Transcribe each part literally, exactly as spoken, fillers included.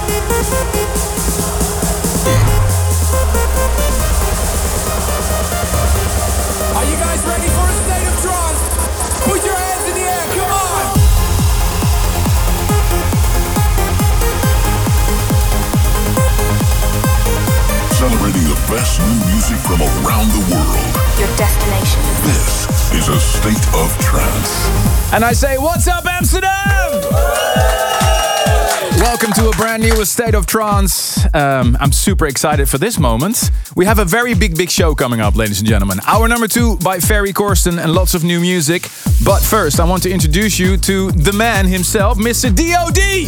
Are you guys ready for a state of trance? Put your hands in the air, come on! Celebrating the best new music from around the world. Your destination. This is a state of trance. And I say, what's up, Amsterdam? Welcome to a brand new State of Trance. Um, I'm super excited for this moment. We have a very big, big show coming up, ladies and gentlemen. Hour number two by Ferry Corsten and lots of new music. But first, I want to introduce you to the man himself, Mister D O D.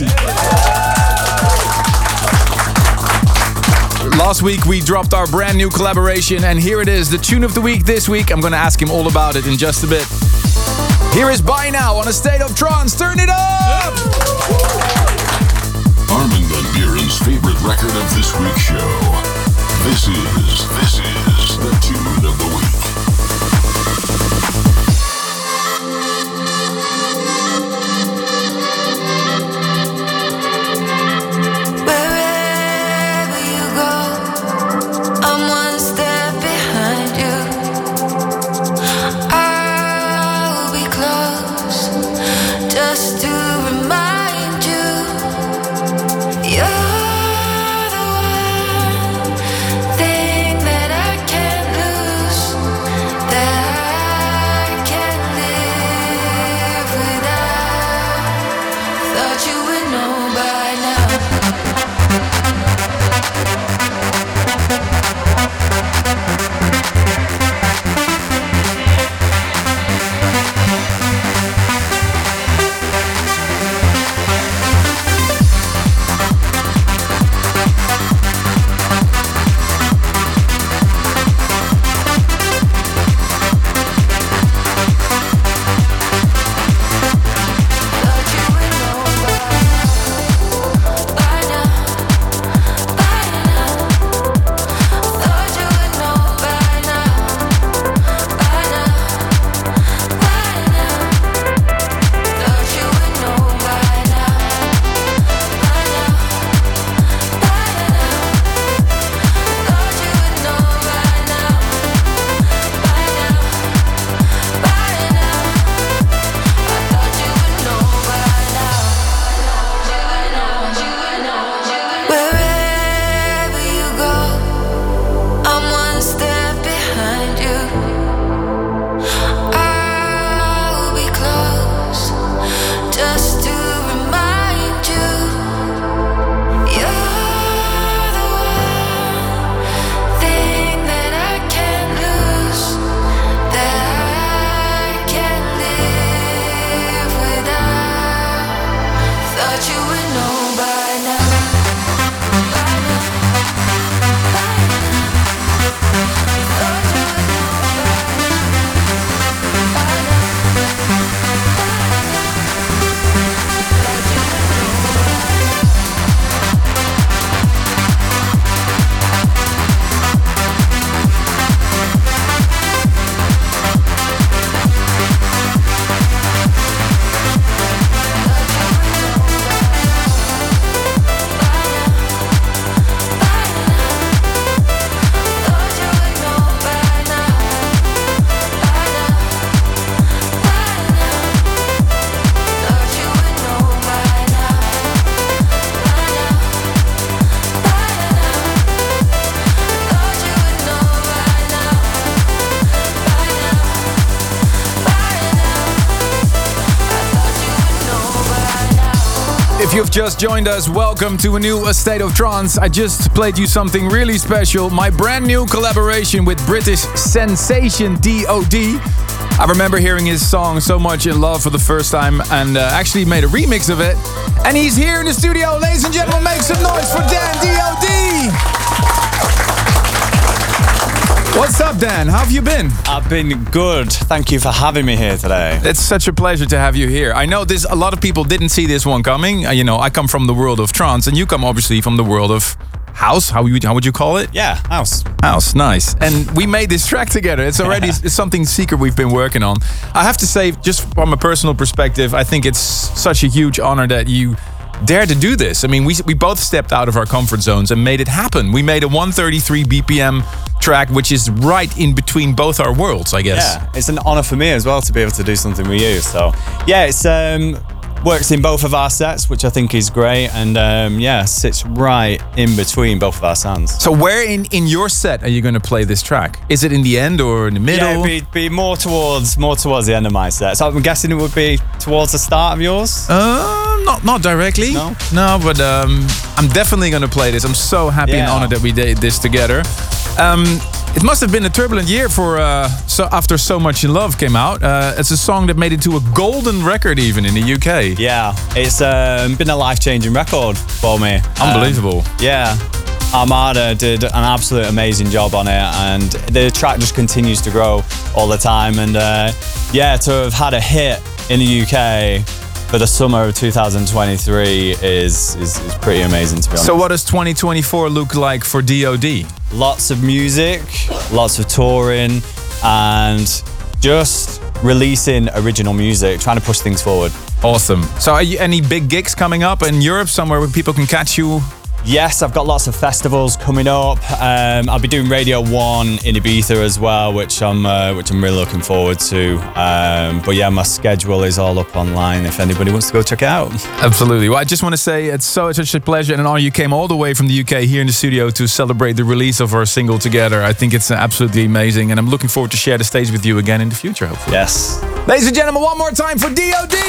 Last week we dropped our brand new collaboration, and here it is, the tune of the week this week. I'm going to ask him all about it in just a bit. Here is By Now on a State of Trance. Turn it up! Armin van Buuren's favorite record of this week's show. This is, this is the tune of the week. Just to remind you, you're the one thing that I can't lose, that I can't live without. Thought you would know by If you've just joined us, welcome to a new A State of Trance. I just played you something really special, my brand new collaboration with British sensation D O D. I remember hearing his song So Much in Love for the first time and uh, actually made a remix of it. And he's here in the studio. Ladies and gentlemen, make some noise for Dan D O D. What's up, Dan? How have you been? I've been good. Thank you for having me here today. It's such a pleasure to have you here. I know this. A lot of people didn't see this one coming. Uh, you know, I come from the world of trance, and you come obviously from the world of house. How would how would you call it? Yeah, house. House, nice. And we made this track together. It's already it's something secret we've been working on. I have to say, just from a personal perspective, I think it's such a huge honor that you dare to do this? I mean, we we both stepped out of our comfort zones and made it happen. We made a one thirty-three B P M track, which is right in between both our worlds, I guess. Yeah, it's an honor for me as well to be able to do something with you. So, yeah, it's um, works in both of our sets, which I think is great, and um, yeah, sits right in between both of our sounds. So where in, in your set are you going to play this track? Is it in the end or in the middle? Yeah, it'd be, be more towards more towards the end of my set. So I'm guessing it would be towards the start of yours. Uh, not not directly. No? No, but um, I'm definitely going to play this. I'm so happy and Yeah. honored that we did this together. Um, it must have been a turbulent year for uh, so after So Much in Love came out. Uh, it's a song that made it to a golden record even in the U K. Yeah, it's um, been a life-changing record for me. Unbelievable. Um, yeah. Armada did an absolute amazing job on it, and the track just continues to grow all the time. And uh, yeah, to have had a hit in the U K for the summer of two thousand twenty-three is, is, is pretty amazing, to be honest. So what does twenty twenty-four look like for D O D? Lots of music, lots of touring, and just releasing original music, trying to push things forward. Awesome. So are you, any big gigs coming up in Europe, somewhere where people can catch you? Yes, I've got lots of festivals coming up. Um, I'll be doing Radio One in Ibiza as well, which I'm uh, which I'm really looking forward to. Um, but yeah, my schedule is all up online if anybody wants to go check it out. Absolutely. Well, I just want to say it's so such a pleasure and an honor you came all the way from the U K here in the studio to celebrate the release of our single together. I think it's absolutely amazing, and I'm looking forward to share the stage with you again in the future, hopefully. Yes. Ladies and gentlemen, one more time for D O D!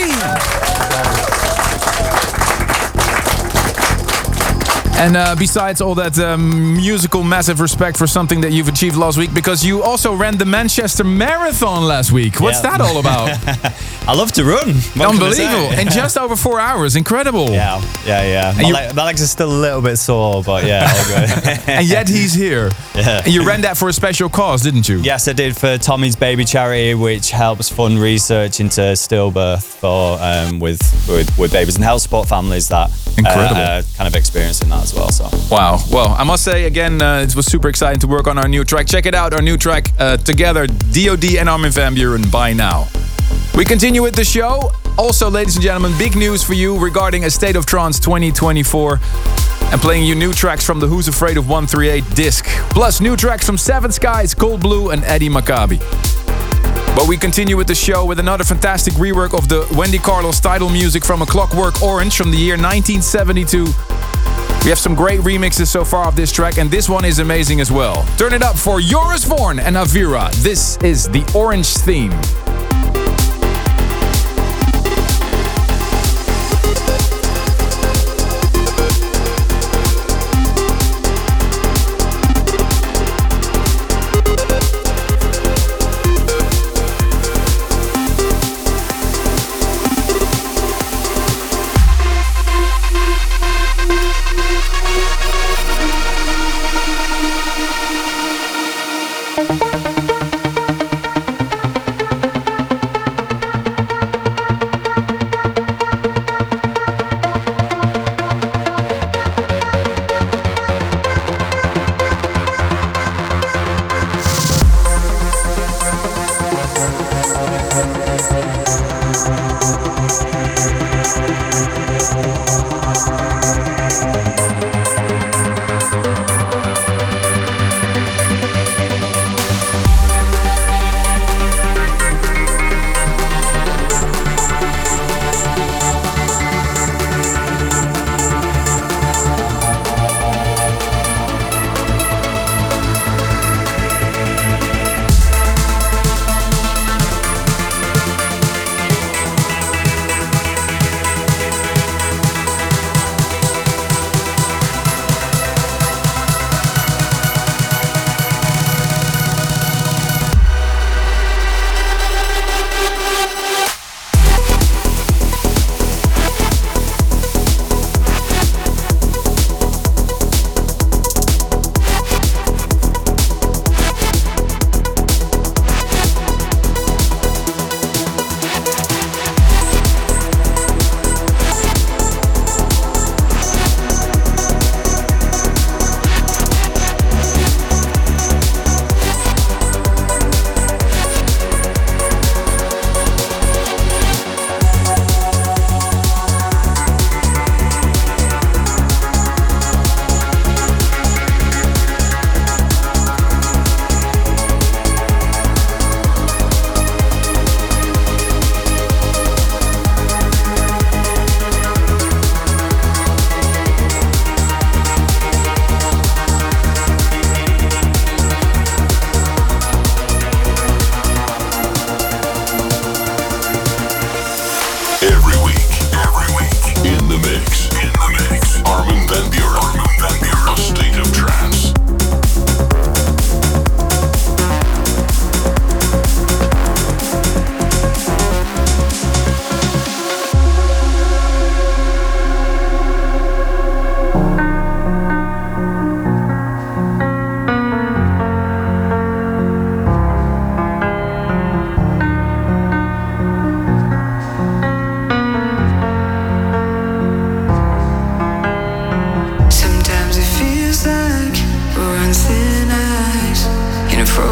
And uh, besides all that um, musical massive respect for something that you've achieved last week, because you also ran the Manchester Marathon last week. What's Yeah. that all about? I love to run. What can I Unbelievable. say? In just over four hours. Incredible. Yeah, yeah, yeah. My, you- leg, my legs are still a little bit sore, but yeah, all good. And yet he's here. Yeah. And you ran that for a special cause, didn't you? Yes, I did for Tommy's Baby Charity, which helps fund research into stillbirth for um, with, with with babies and help support families that Incredible. Uh, uh, kind of experiencing that as well. So Wow. Well, I must say again, uh, it was super exciting to work on our new track. Check it out, our new track uh, together, D O D and Armin van Buuren, By Now. We continue with the show. Also, ladies and gentlemen, big news for you regarding A State of Trance twenty twenty-four. And playing you new tracks from the Who's Afraid of one thirty-eight disc. Plus new tracks from Seven Skies, Cold Blue and Eddie Maccabi. But we continue with the show with another fantastic rework of the Wendy Carlos title music from A Clockwork Orange from the year nineteen seventy-two. We have some great remixes so far of this track, and this one is amazing as well. Turn it up for Joris Voorn and Avira. This is the Orange Theme.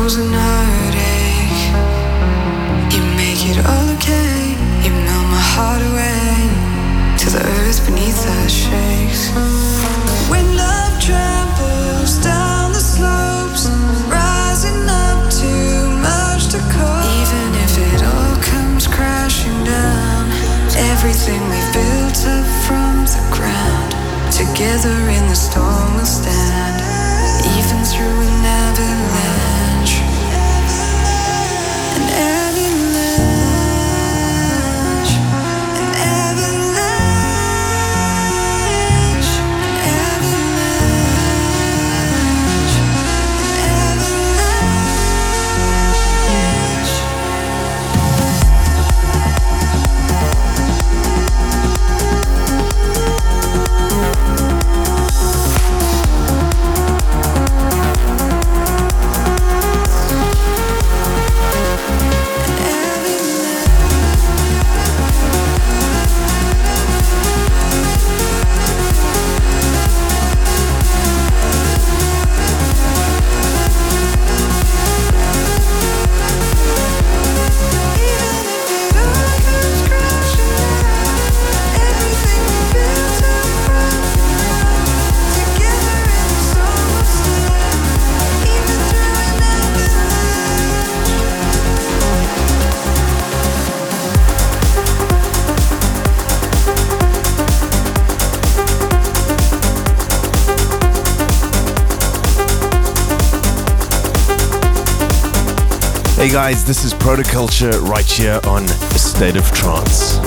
woes and heartache. You make it all okay. You melt my heart away till the earth beneath us shakes. When love tramples down the slopes, rising up too much to cope. Even if it all comes crashing down, everything we've built up from the ground, together in the storm we'll stand, even through an avalanche. An avalanche. An avalanche. An avalanche. An avalanche. Hey guys, this is Protoculture right here on A State of Trance.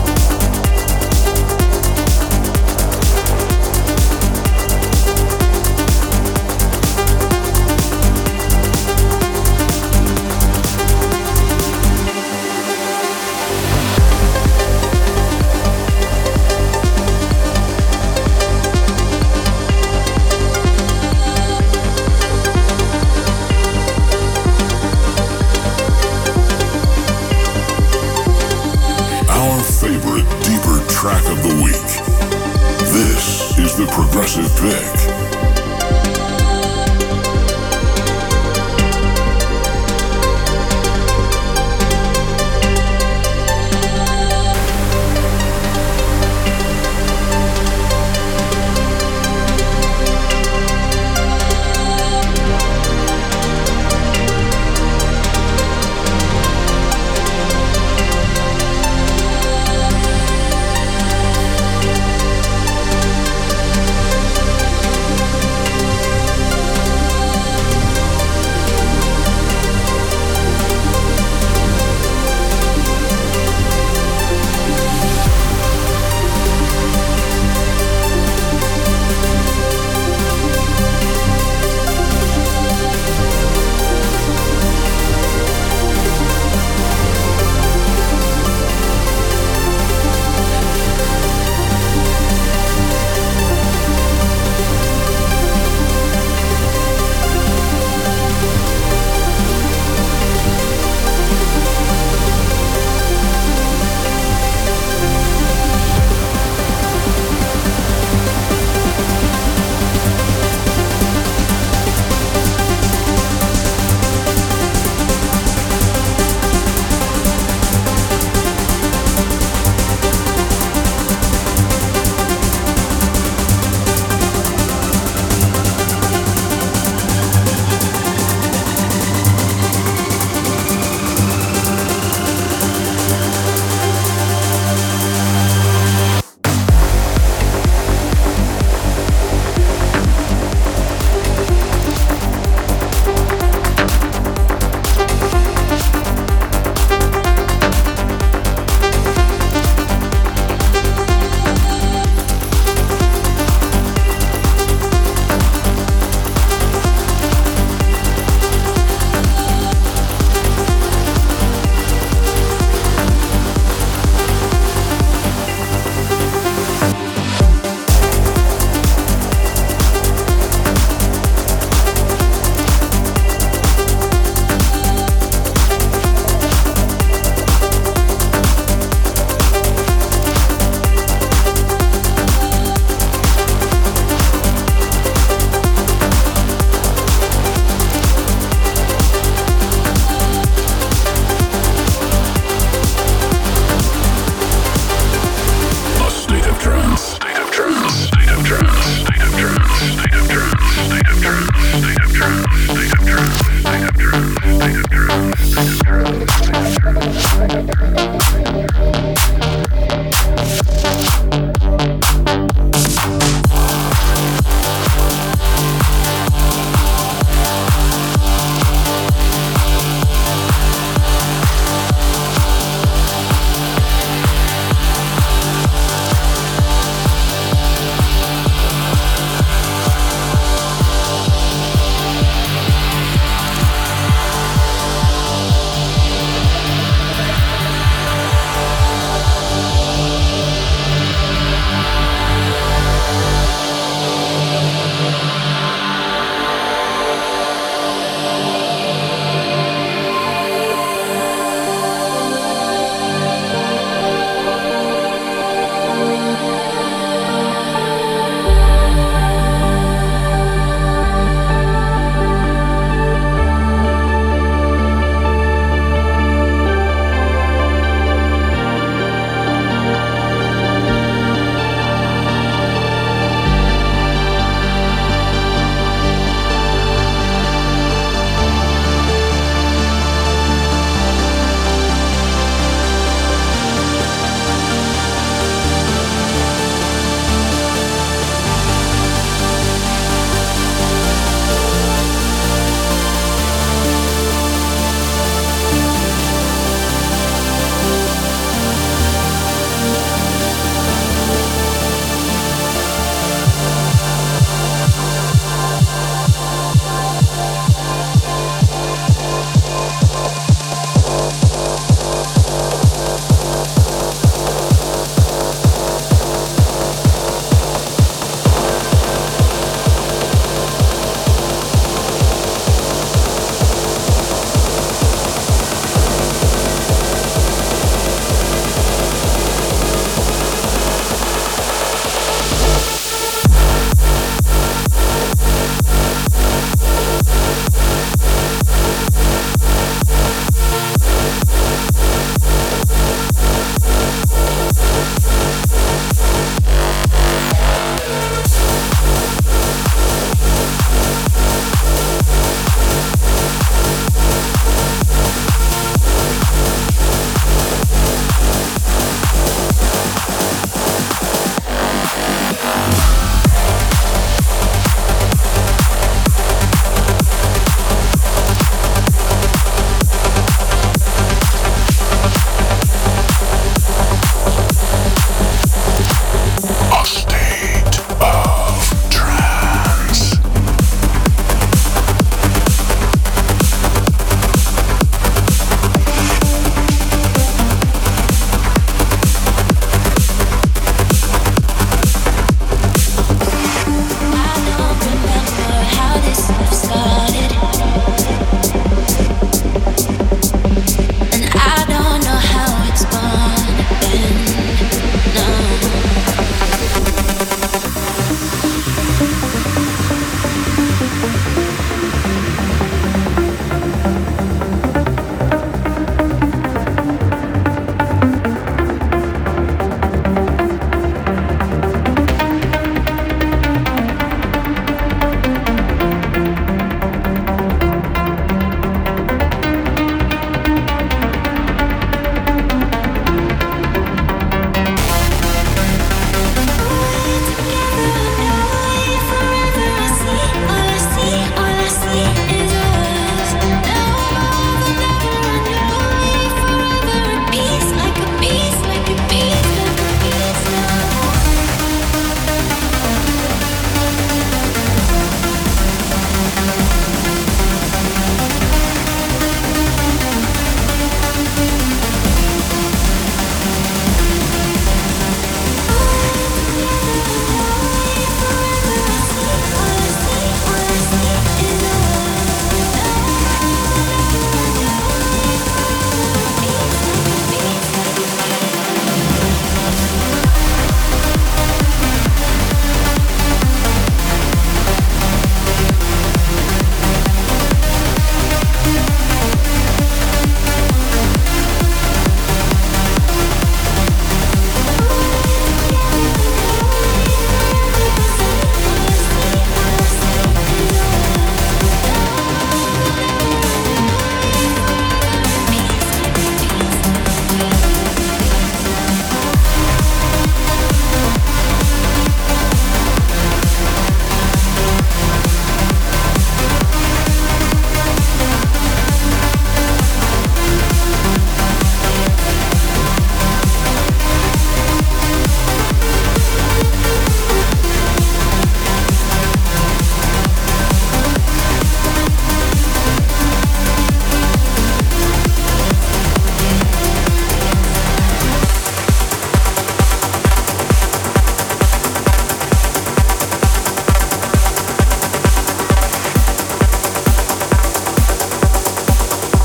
Track of the week. This is the Progressive Pick.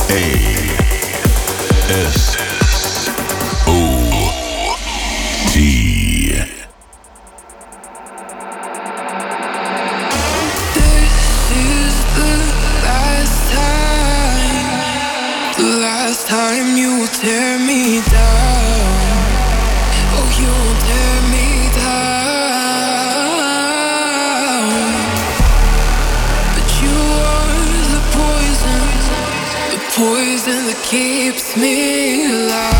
A S O T. This is the last time, the last time you will tear me down. Oh, you will tear me down. But you are the poison, the poison that keeps me alive.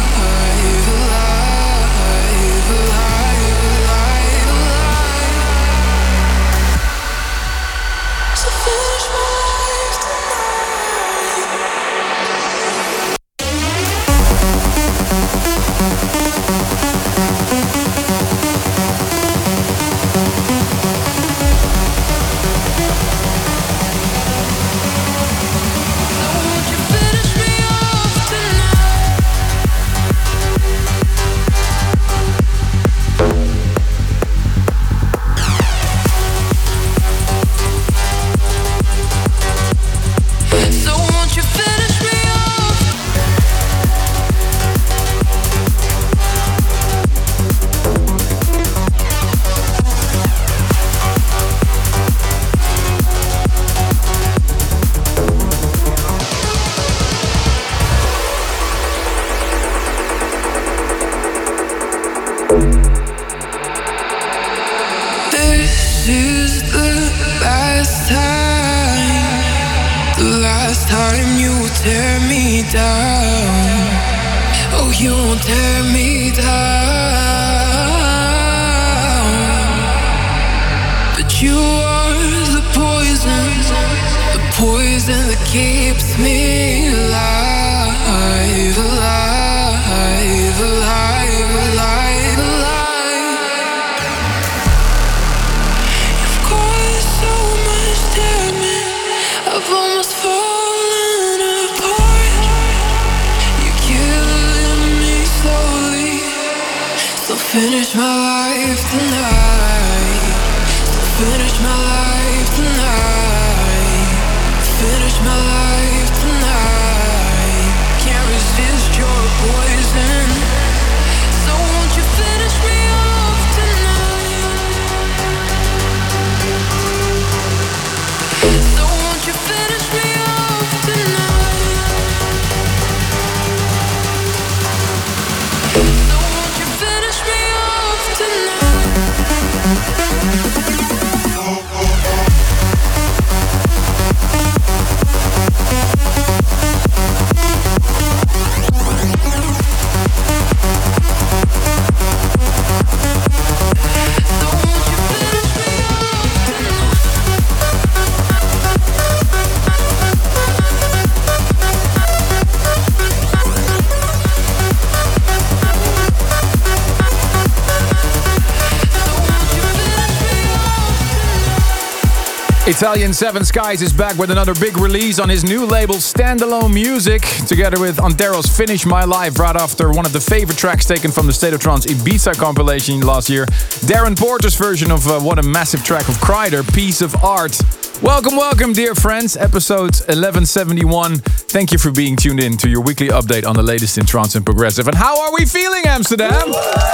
This is the last time, the last time you will tear me down. Oh, you won't tear me down. But you are the poison, the poison that keeps me alive, alive, alive, alive, alive. You've caused so much damage, I've almost fallen apart. You're killing me slowly, so finish my life tonight. So finish my life tonight. Finish my life tonight. Can't resist your poison, so won't you finish me off tonight? So won't you finish me off tonight? So won't you finish me off tonight? Italian Seven Skies is back with another big release on his new label Standalone Music, together with Antero's Finish My Life, right after one of the favorite tracks taken from the State of Trance Ibiza compilation last year, Darren Porter's version of uh, what a massive track of Kreider, Piece of Art. Welcome, welcome, dear friends, episode eleven seventy-one. Thank you for being tuned in to your weekly update on the latest in trance and progressive. And how are we feeling, Amsterdam?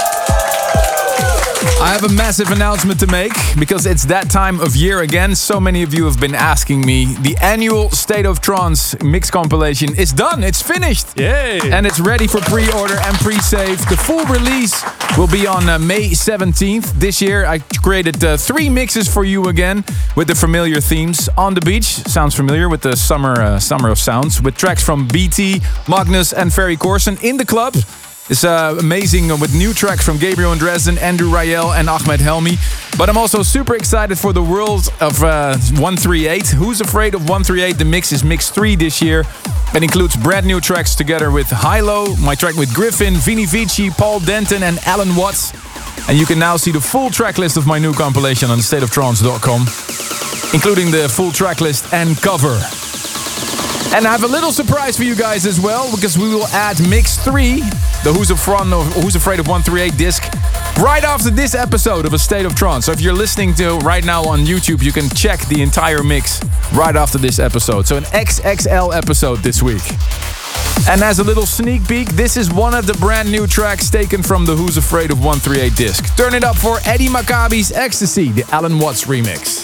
I have a massive announcement to make, because it's that time of year again. So many of you have been asking me. The annual State of Trance mix compilation is done. It's finished. Yay! And it's ready for pre-order and pre-save. The full release will be on uh, May seventeenth. This year I created uh, three mixes for you again with the familiar themes. On the Beach, sounds familiar with the summer, uh, summer of sounds, with tracks from B T, Magnus and Ferry Corsten. In the Club, it's uh, amazing with new tracks from Gabriel and Dresden, Andrew Rayel and Ahmed Helmi. But I'm also super excited for the world of uh, one thirty-eight. Who's Afraid of one thirty-eight? The mix is Mix three this year. It includes brand new tracks together with Hilo, my track with Griffin, Vini Vici, Paul Denton and Alan Watts. And you can now see the full track list of my new compilation on state of trance dot com, including the full track list and cover. And I have a little surprise for you guys as well, because we will add Mix three, the Who's, Afraid of, Who's Afraid of one thirty-eight disc, right after this episode of A State of Trance. So if you're listening to right now on YouTube, you can check the entire mix right after this episode. So an X X L episode this week. And as a little sneak peek, this is one of the brand new tracks taken from the Who's Afraid of one thirty-eight disc. Turn it up for Eddie Maccabi's Ecstasy, the Alan Watts remix.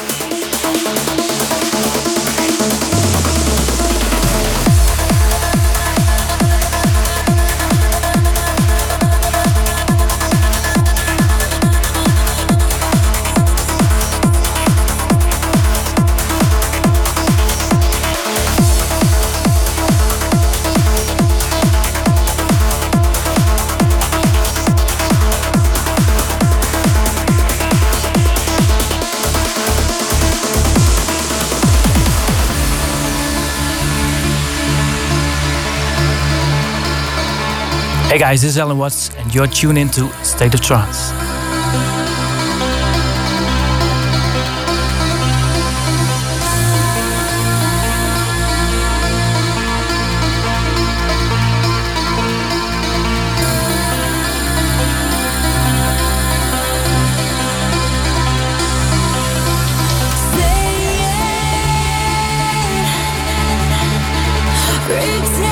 Hey guys, this is Alan Watts and you're tuned into State of Trance.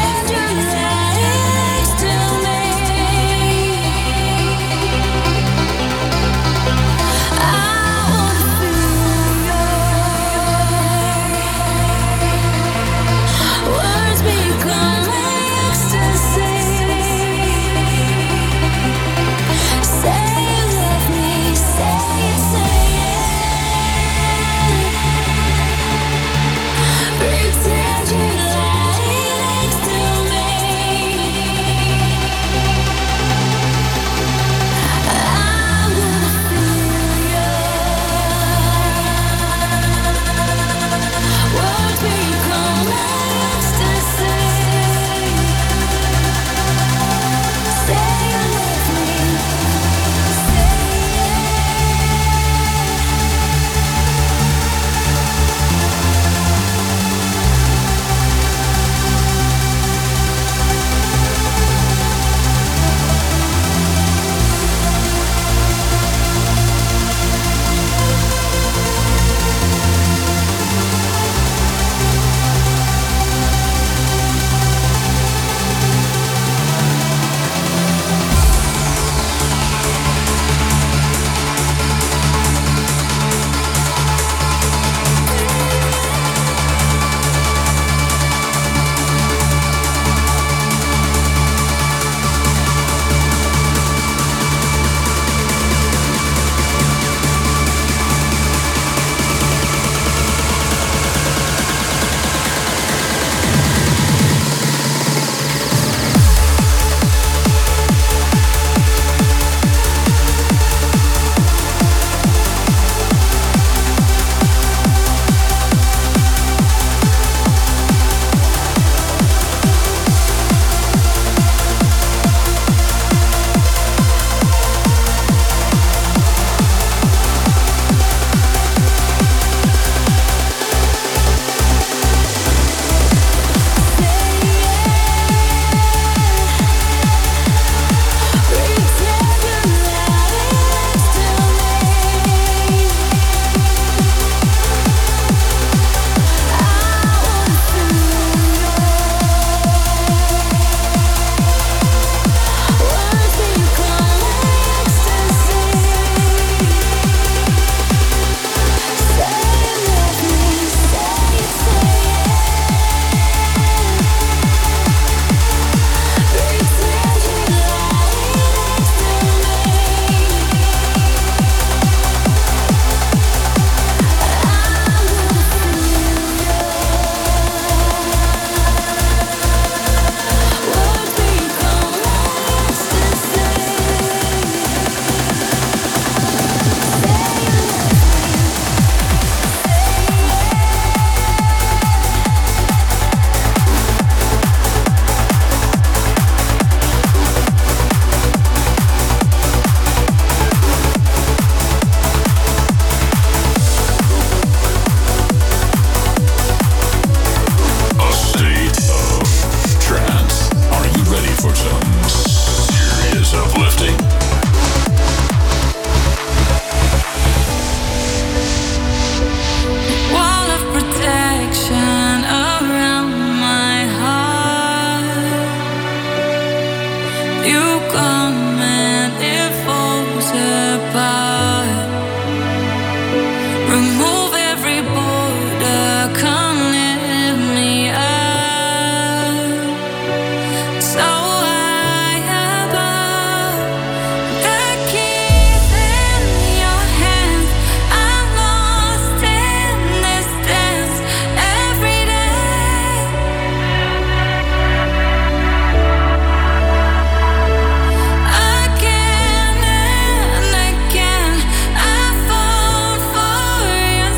Pretend you're lying to me. Remove every border, come lift me up. So high above, the keys in your hands. I'm lost in this dance every day. Again and again, I fall for your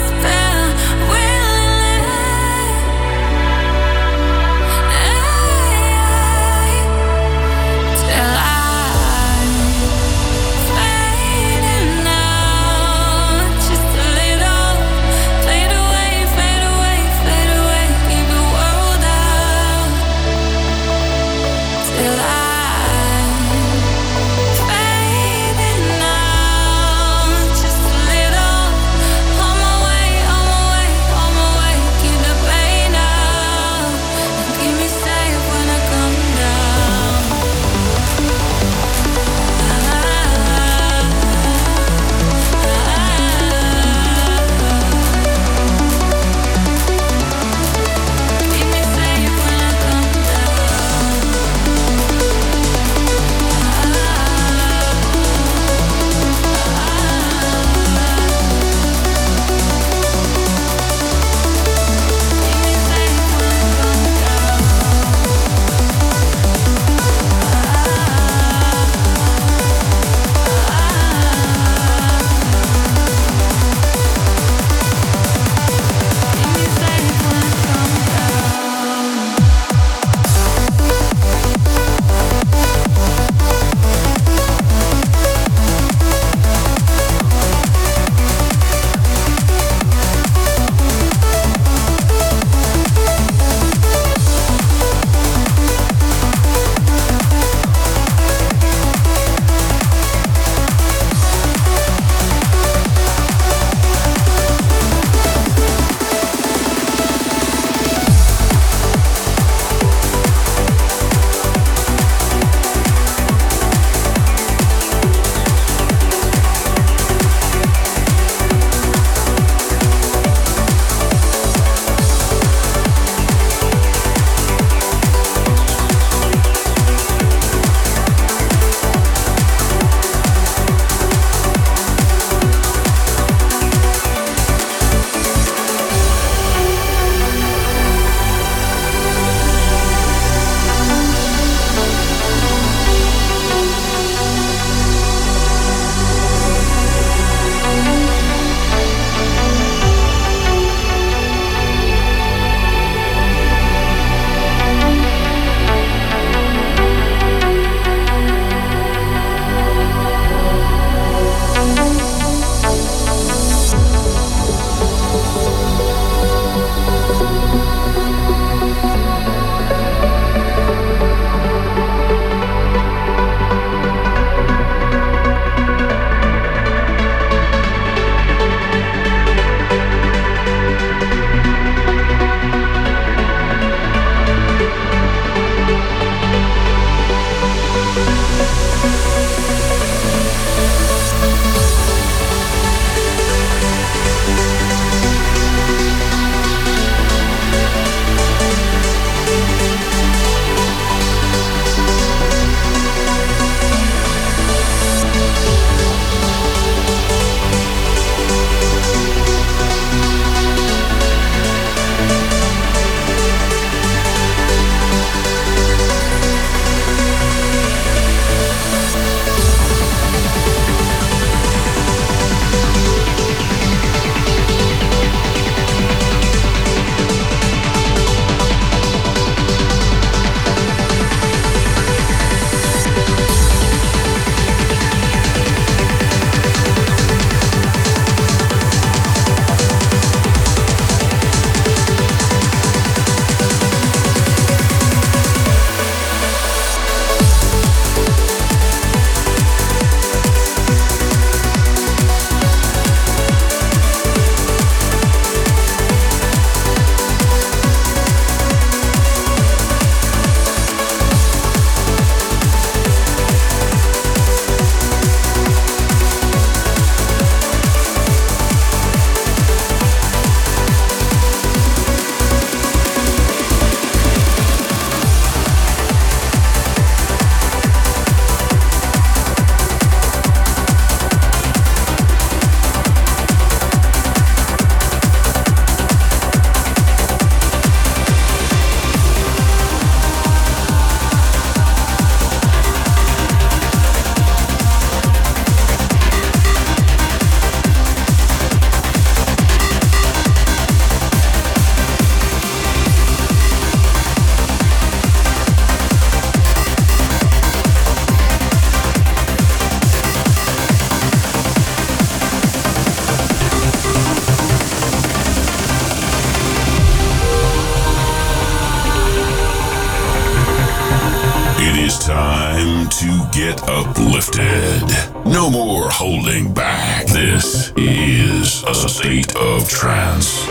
to get uplifted. No more holding back. This is a state of trance.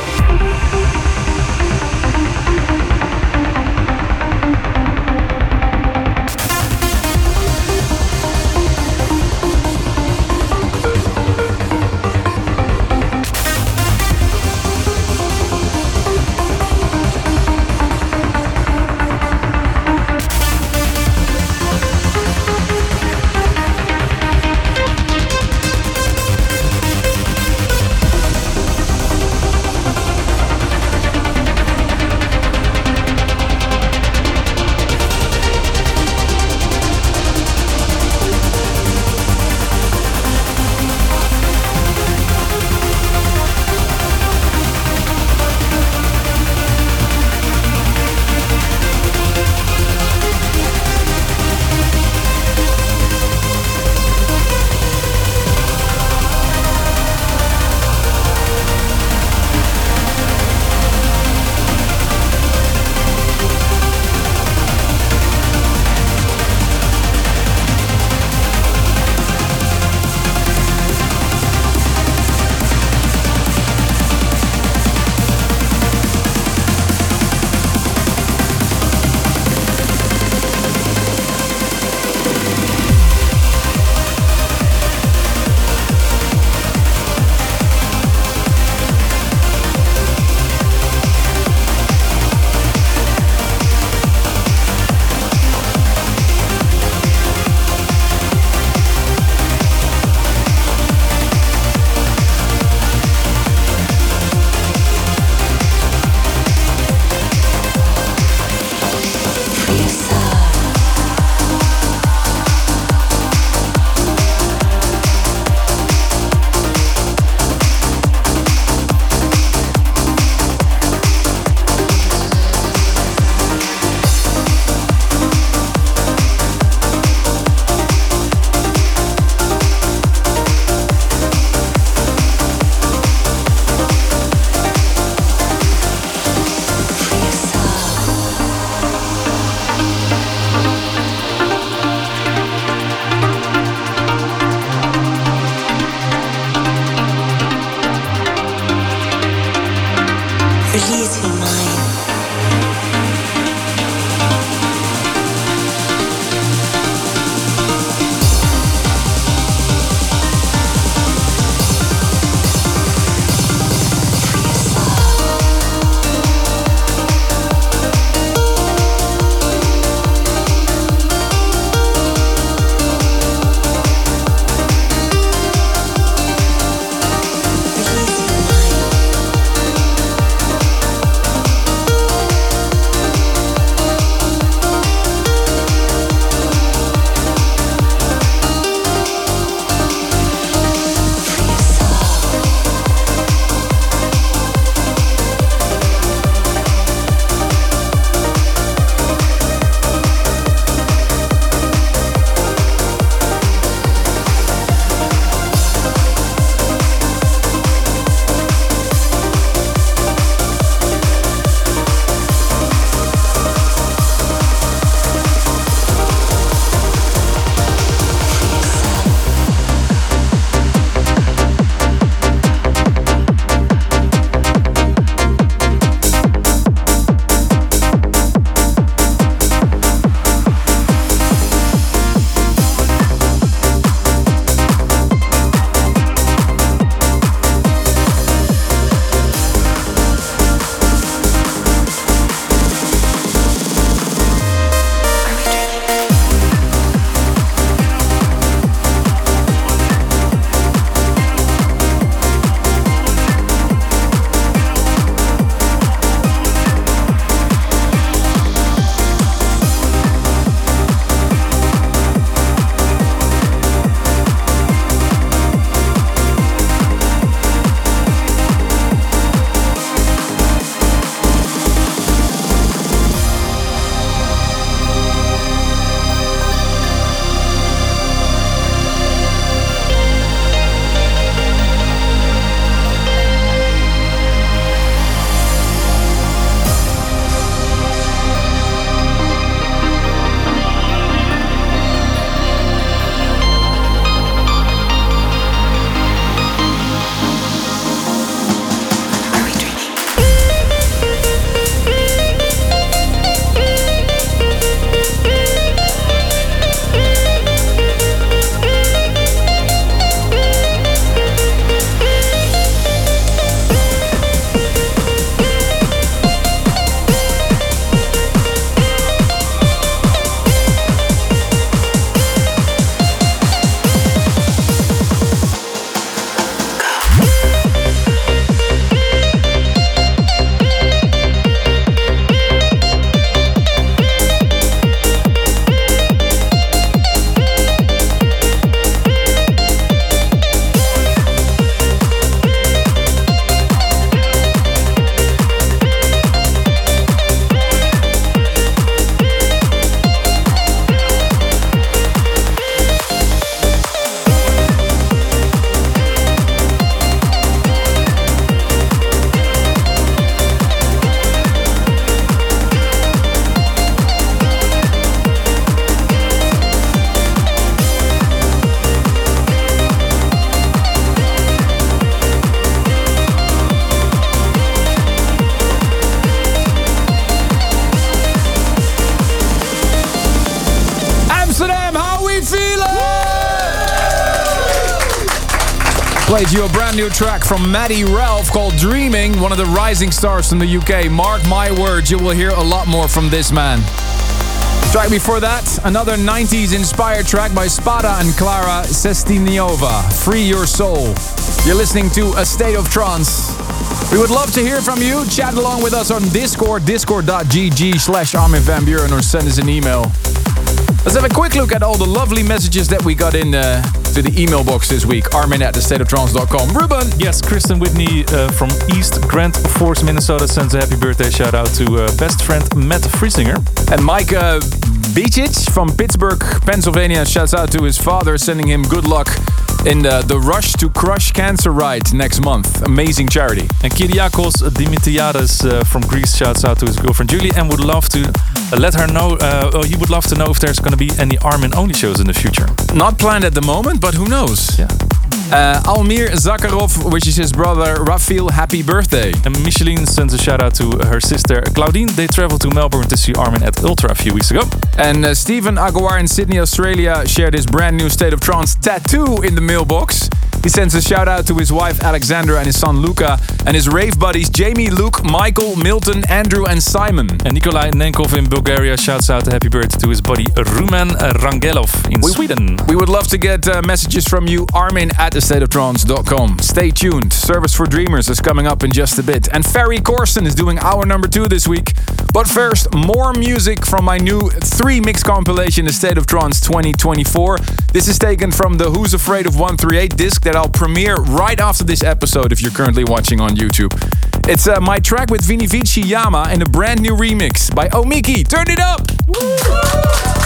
Played you a brand new track from Matty Ralph called Dreaming, one of the rising stars from the U K. Mark my words, you will hear a lot more from this man. Track before that, another nineties inspired track by Spada and Clara Sestiniova, Free Your Soul. You're listening to A State of Trance. We would love to hear from you. Chat along with us on Discord, discord.gg slash Armin van Buuren, or send us an email. Let's have a quick look at all the lovely messages that we got in uh, to the email box this week. Armin at the state of trance dot com. Ruben! Yes, Kristen Whitney uh, from East Grand Forks, Minnesota sends a happy birthday shout out to uh, best friend Matt Friesinger. And Mike uh, Beachich from Pittsburgh, Pennsylvania shouts out to his father, sending him good luck in the, the Rush to Crush Cancer ride next month. Amazing charity. And Kyriakos Dimitriades uh, from Greece shouts out to his girlfriend Julie and would love to uh, let her know, uh, oh, he would love to know if there's going to be any Armin only shows in the future. Not planned at the moment, but who knows? Yeah. Uh, Almir Zakharov wishes his brother Rafael happy birthday. And Micheline sends a shout out to her sister Claudine. They traveled to Melbourne to see Armin at Ultra a few weeks ago. And uh, Stephen Aguar in Sydney, Australia shared his brand new State of Trance tattoo in the mailbox. He sends a shout out to his wife Alexandra and his son Luca and his rave buddies Jamie, Luke, Michael, Milton, Andrew and Simon. And Nikolai Nenkov in Bulgaria shouts out a happy birthday to his buddy Rumen Rangelov in we, Sweden. We would love to get uh, messages from you, Armin at the state of trance dot com. Stay tuned. Service for Dreamers is coming up in just a bit. And Ferry Corsten is doing hour number two this week. But first, more music from my new three-mix compilation, The State of Trance twenty twenty-four. This is taken from the Who's Afraid of one thirty-eight disc that I'll premiere right after this episode if you're currently watching on YouTube. It's uh, my track with Vini Vici Yama and a brand new remix by Omiki. Turn it up! Woo!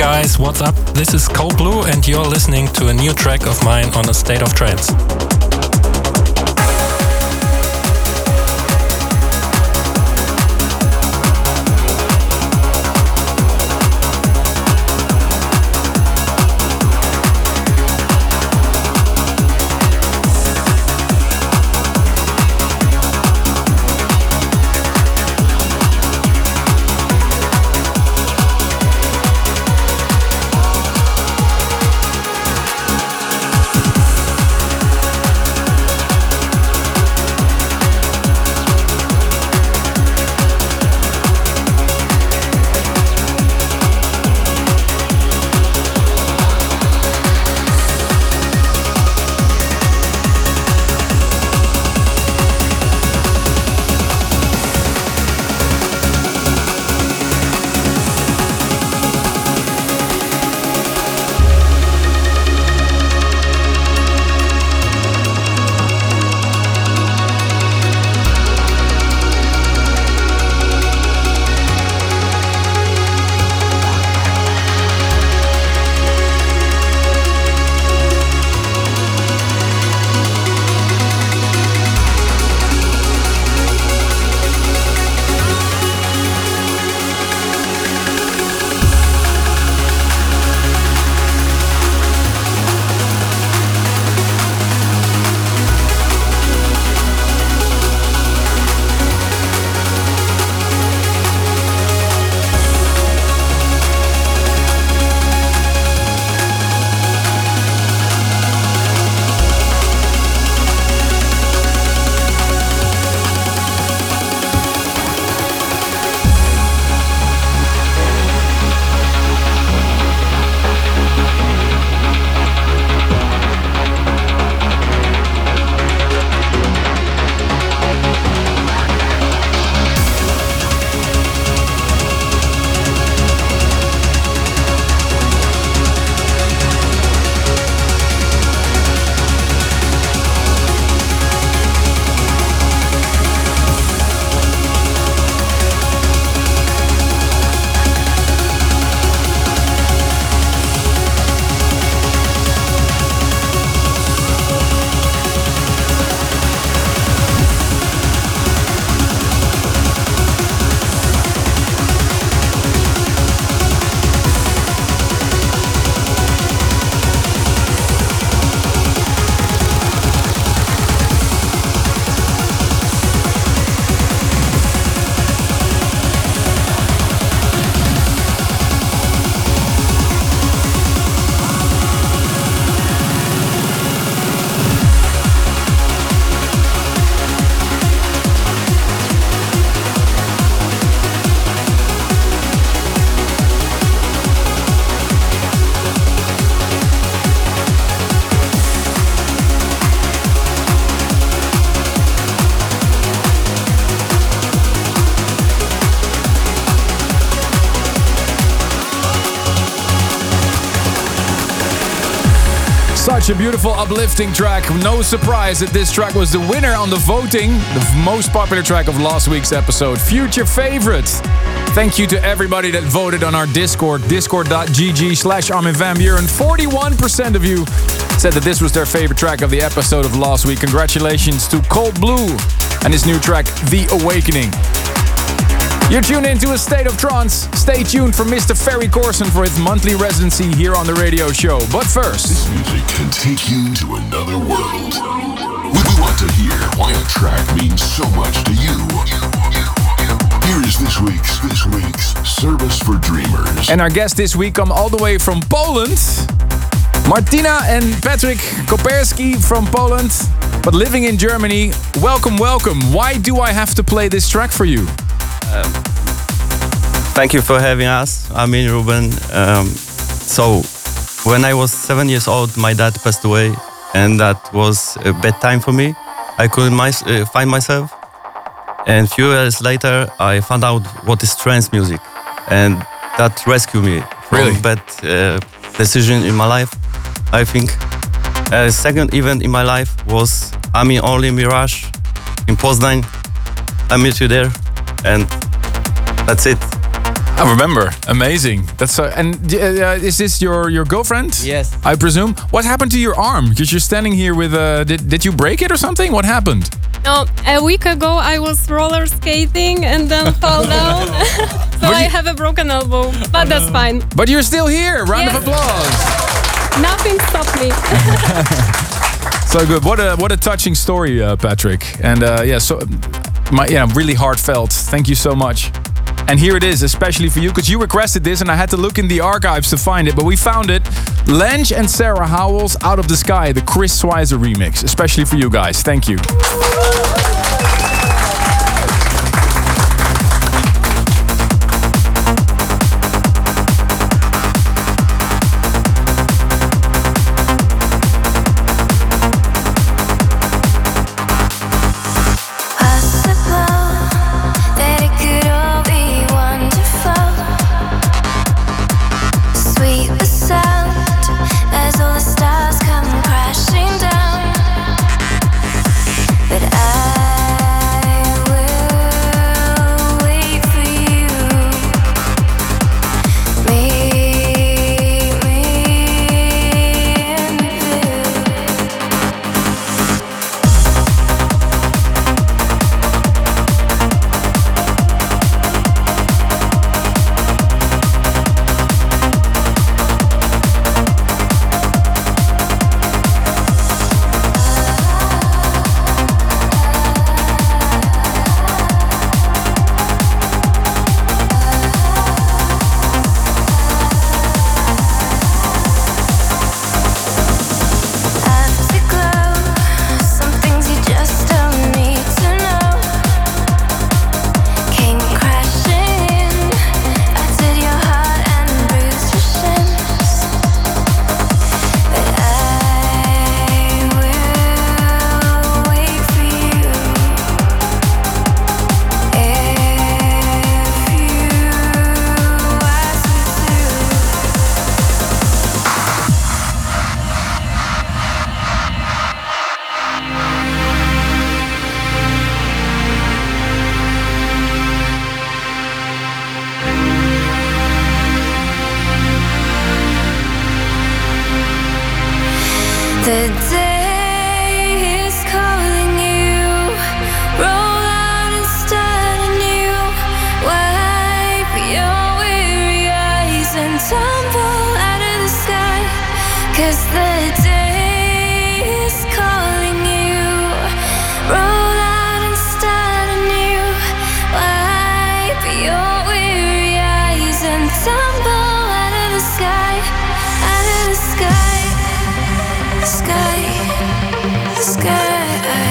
guys, what's up? This is Cold Blue and you're listening to a new track of mine on A State of Trance. Such a beautiful, uplifting track. No surprise that this track was the winner on the voting, the most popular track of last week's episode. Future favorite. Thank you to everybody that voted on our Discord, discord.gg slash Armin van Buuren. forty-one percent of you said that this was their favorite track of the episode of last week. Congratulations to Cold Blue and his new track, The Awakening. You're tuned into A State of Trance. Stay tuned for Mister Ferry Corsten for his monthly residency here on the radio show. But first, this music can take you to another world. We want to hear why a track means so much to you. Here is this week's this week's Service for Dreamers. And our guests this week come all the way from Poland. Martina and Patrick Koperski from Poland, but living in Germany. Welcome, welcome. Why do I have to play this track for you? Um, thank you for having us. I'm in Ruben. Um, so, when I was seven years old, my dad passed away, and that was a bad time for me. I couldn't my, uh, find myself. And a few years later, I found out what is trance music, and that rescued me from really? bad uh, decision in my life, I think. A second event in my life was Armin Only Mirage in Poznań. I met you there, and that's it. I remember. Amazing. That's uh, and uh, is this your your girlfriend? Yes. I presume. What happened to your arm? Because you're standing here with. Uh, did did you break it or something? What happened? No, a week ago I was roller skating and then fell down. So I have a broken elbow, but that's fine. But you're still here. Round Yes. of applause. Nothing stopped me. So good. What a what a touching story, uh, Patrick. And uh, yeah, so my yeah, really heartfelt. Thank you so much. And here it is, especially for you, because you requested this, and I had to look in the archives to find it, but we found it. Lange and Sarah Howell's "Out of the Sky," the Chris Schweizer remix, especially for you guys. Thank you. The day is calling you. Roll out and start anew. Wipe your weary eyes and tumble out of the sky. 'Cause the day is calling you. Roll out and start anew. Wipe your weary eyes and tumble out of the sky. Out of the sky. Sky, sky,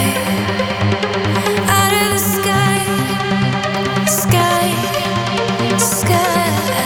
out of the sky, sky, sky.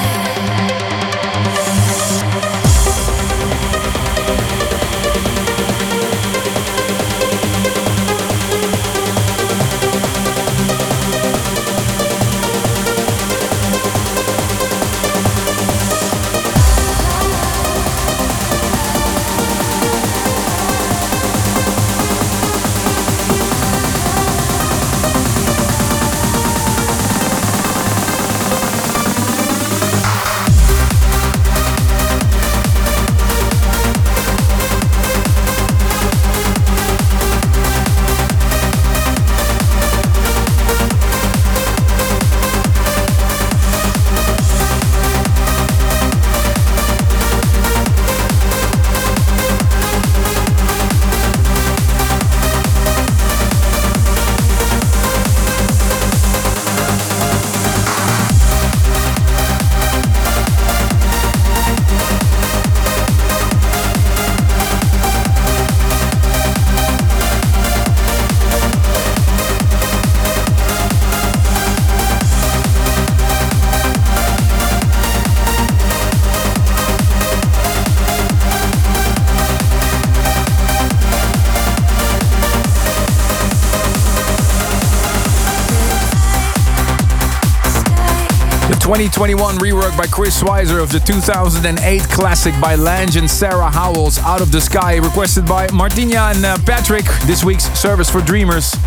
twenty twenty-one rework by Chris Schweizer of the two thousand eight classic by Lange and Sarah Howell's "Out of the Sky," requested by Martina and uh, Patrick. This week's Service for Dreamers.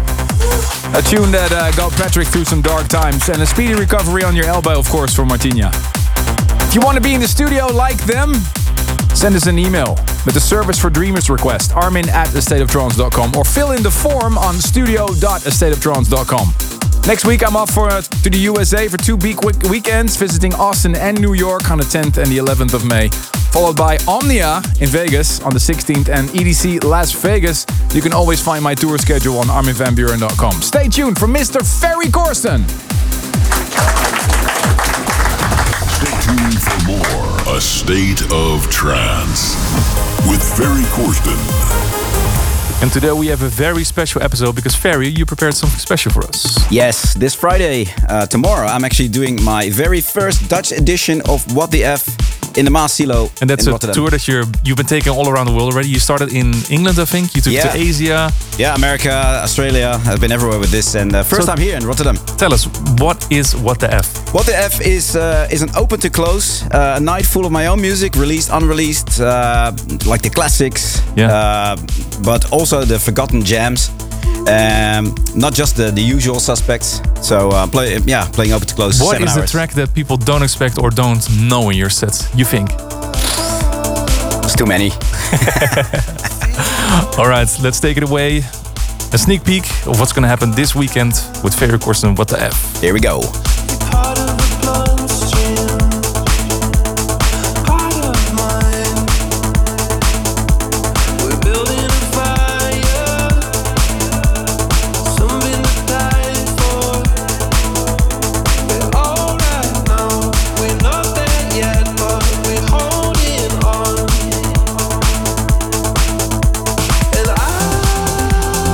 A tune that uh, got Patrick through some dark times, and a speedy recovery on your elbow, of course, for Martina. If you want to be in the studio like them, send us an email with the Service for Dreamers request, armin at a state of trance dot com, or fill in the form on studio dot a state of trance dot com. Next week, I'm off for uh, to the U S A for two big week- weekends, visiting Austin and New York on the tenth and the eleventh of May, followed by Omnia in Vegas on the sixteenth and E D C Las Vegas. You can always find my tour schedule on armin van buuren dot com. Stay tuned for Mister Ferry Corsten. Stay tuned for more A State of Trance with Ferry Corsten. And today we have a very special episode because Ferry, you prepared something special for us. Yes, this Friday, uh, tomorrow, I'm actually doing my very first Dutch edition of What the F in the Maas Silo. And that's in a Rotterdam. tour that you're, you've been taking all around the world already. You started in England, I think. You took Yeah. to Asia. Yeah, America, Australia. I've been everywhere with this. And uh, first So- time here in Rotterdam. Tell us, what is What the F? What the F is uh, is an open to close, uh, a night full of my own music, released, unreleased, uh, like the classics, Yeah. uh, but also the forgotten jams. Um, not just the, the usual suspects. So uh, play, yeah, playing open to close. What seven is the hours. track that people don't expect or don't know in your sets, you think? There's too many. All right, let's take it away. A sneak peek of what's going to happen this weekend with Ferry Corsten, What the F. Here we go.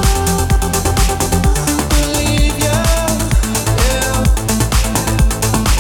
Believe ya, yeah.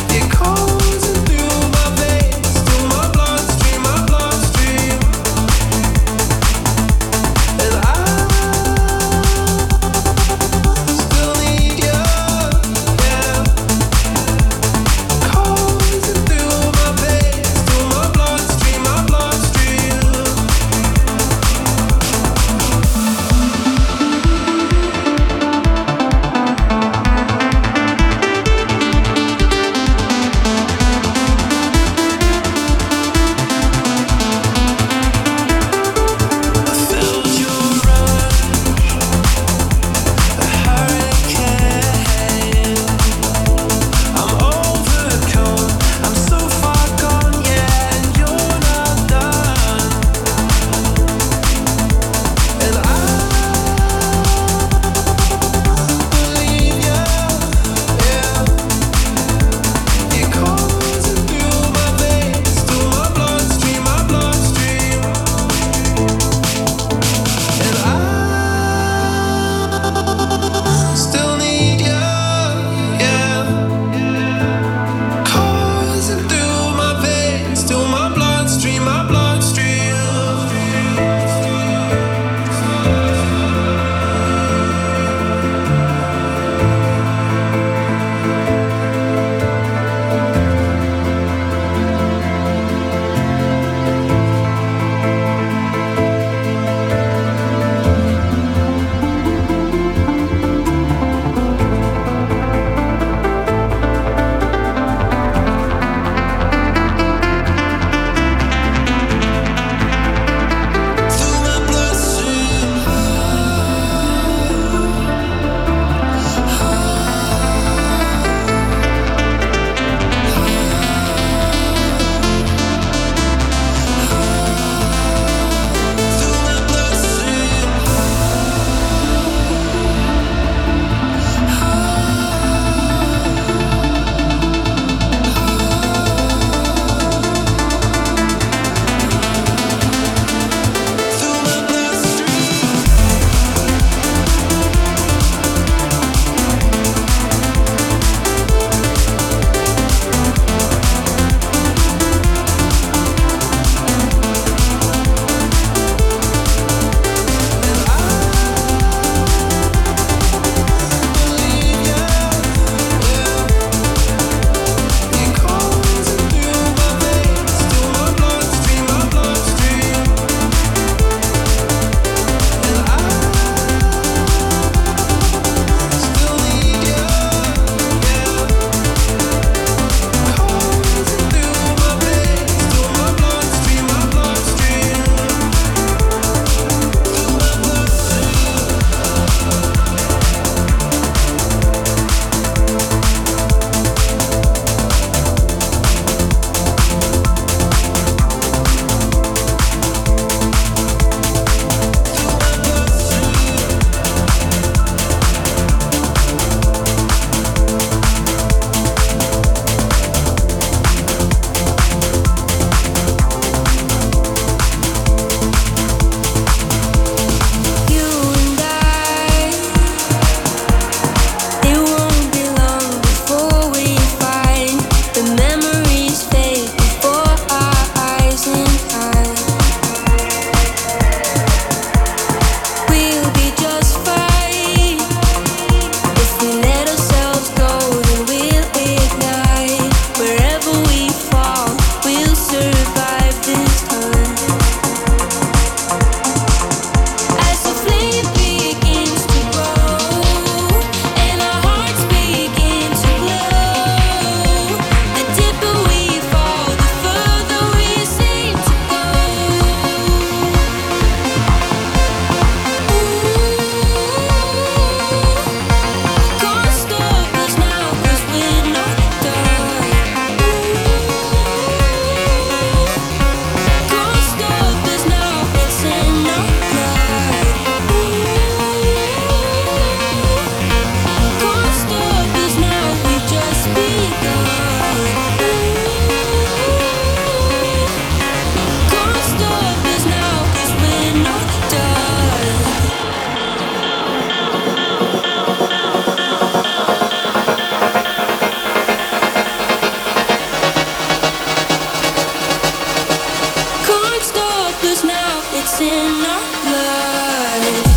in our blood.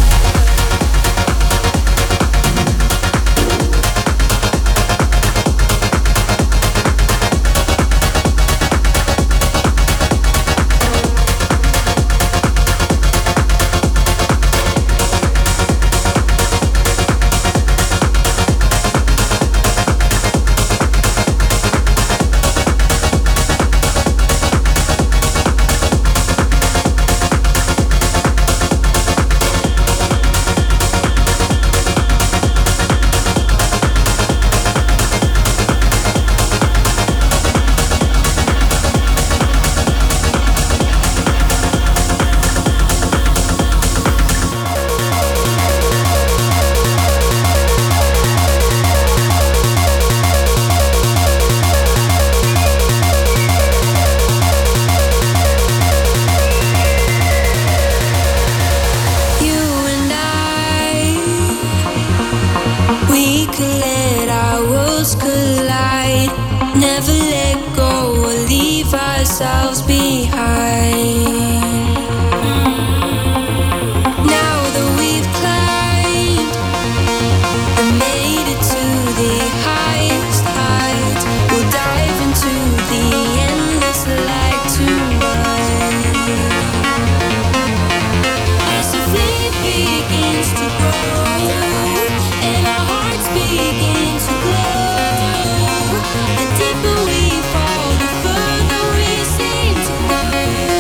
The deeper we fall, the further we seem to go.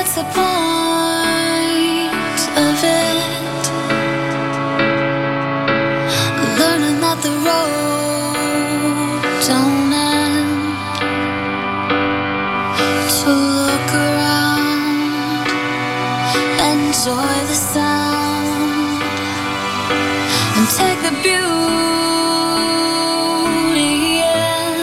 What's the point of it? Learning that the road don't end. To look around, enjoy the sound, and take the beauty in.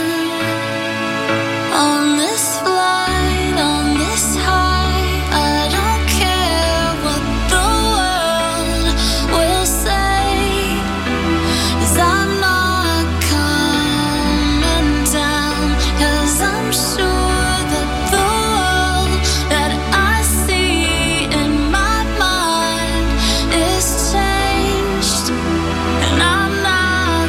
On this flight, on this high, I don't care what the world will say, 'cause I'm not coming down, 'cause I'm sure that the world that I see in my mind is changed, and I'm not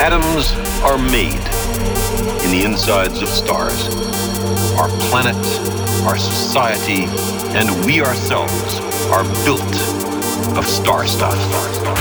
Atoms are made in the insides of stars. Our planet, our society, and we ourselves are built of star stuff. Star stuff.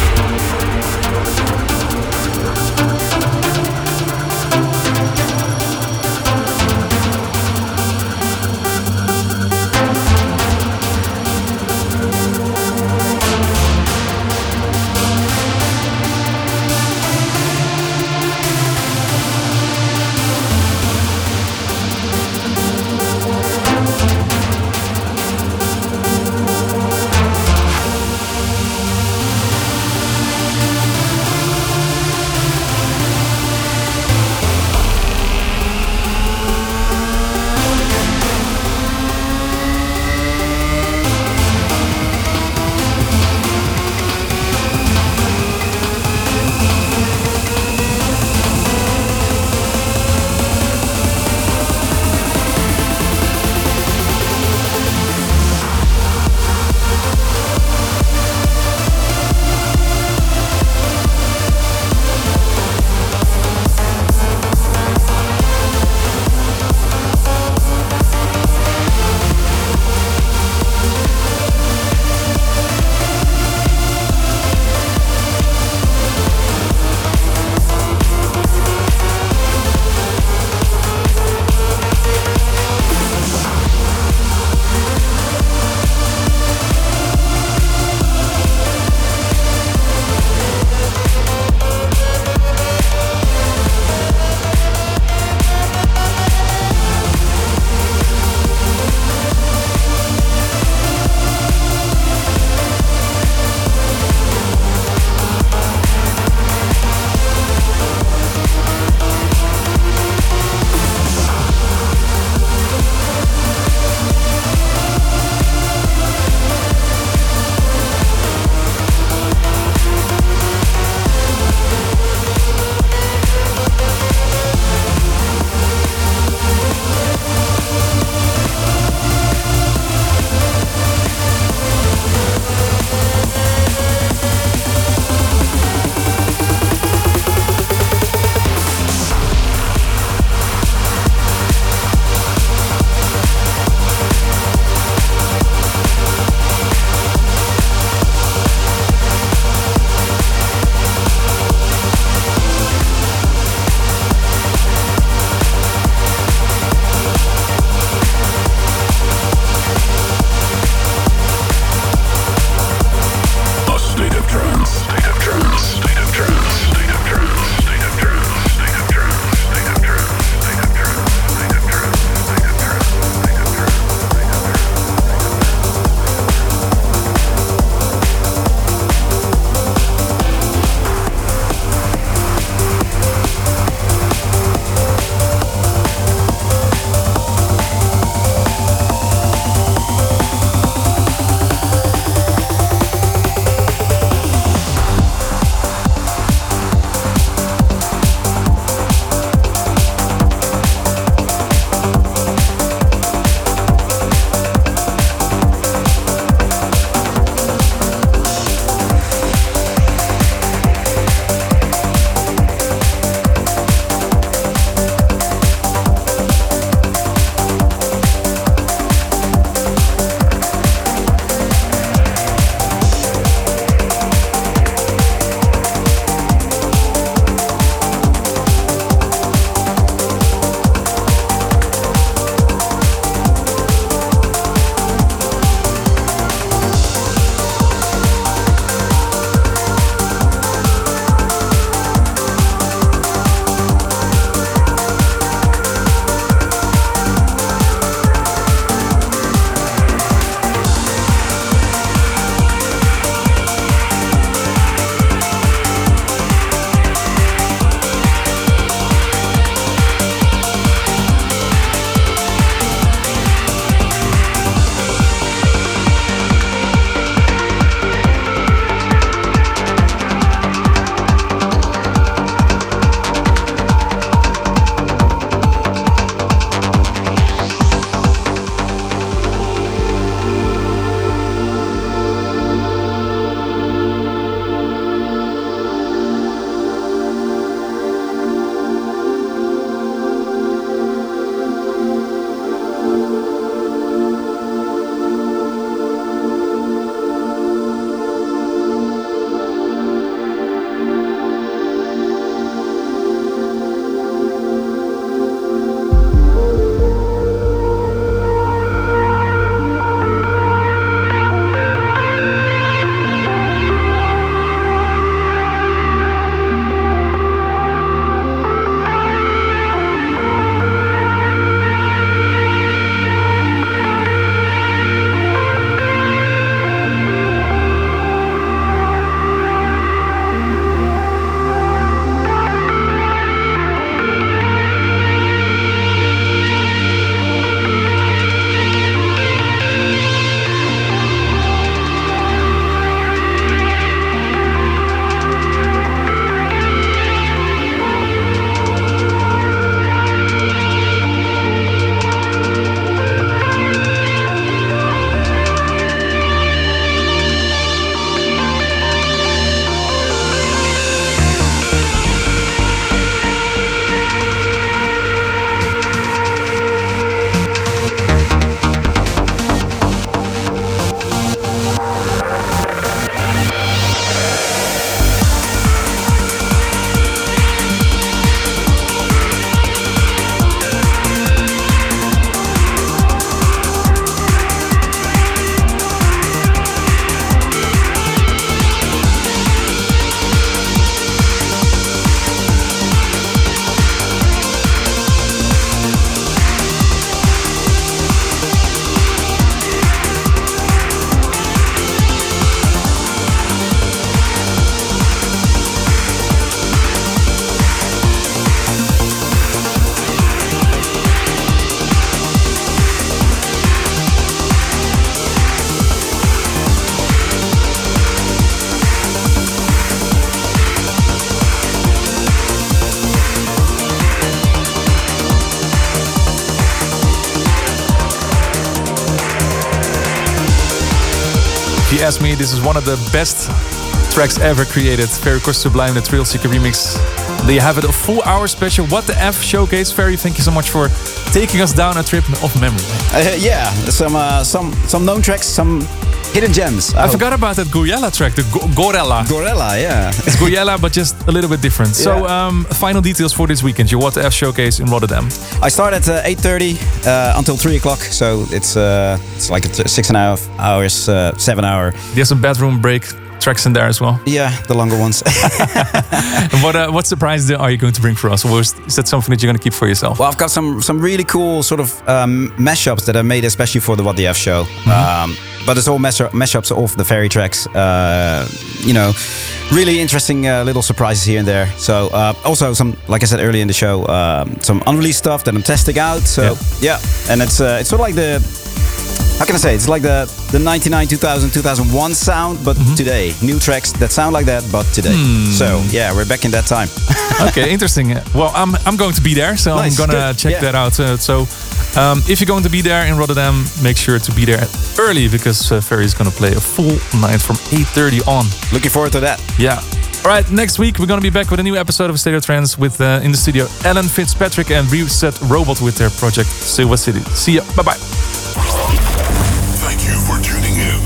ask me, this is one of the best tracks ever created. Ferry Corsten Sublime, the Thrill Seeker remix. There you have it, a full hour special What the F showcase. Ferry, thank you so much for taking us down a trip of memory. Uh, yeah, some uh, some some known tracks, some hidden gems. I, I forgot about that Goyella track, the Go- Gorella. Gorella, yeah. It's Goyella, but just a little bit different. Yeah. So, um, final details for this weekend. Your What the F showcase in Rotterdam. I start at uh, eight thirty uh, until three o'clock. So it's uh, it's like a t- six and a half hours, uh, seven hour. There's some bedroom break tracks in there as well. Yeah, the longer ones. And what uh, what surprise are you going to bring for us? Or is, is that something that you're going to keep for yourself? Well, I've got some some really cool sort of um, mashups that I made especially for the What the F show. Mm-hmm. Um, but it's all mash- mashups of the Ferry tracks. Uh, you know, really interesting uh, little surprises here and there. So uh, also some, like I said earlier in the show, um, some unreleased stuff that I'm testing out. So yeah, yeah. And it's uh, it's sort of like the, how can I say? It's like the the ninety-nine, two thousand, two thousand one sound, but mm-hmm. today. New tracks that sound like that, but today. Hmm. So yeah, we're back in that time. Okay, interesting. Well, I'm I'm going to be there, so nice. I'm gonna Good. check yeah. that out. Uh, so um, if you're going to be there in Rotterdam, make sure to be there early because uh, Ferry is gonna play a full night from eight thirty on. Looking forward to that. Yeah. All right, next week we're gonna be back with a new episode of State of Trance with uh, in the studio Alan Fitzpatrick and Reset Robot with their project Silver City. See ya. Bye bye. Thank you for tuning in.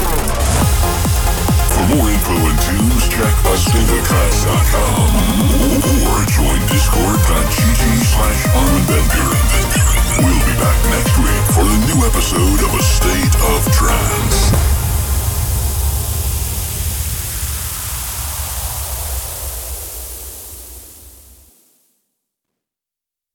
For more info and tunes, check us state of trance dot com or join discord.gg slash Armin van Buuren. We'll be back next week for a new episode of A State of Trance.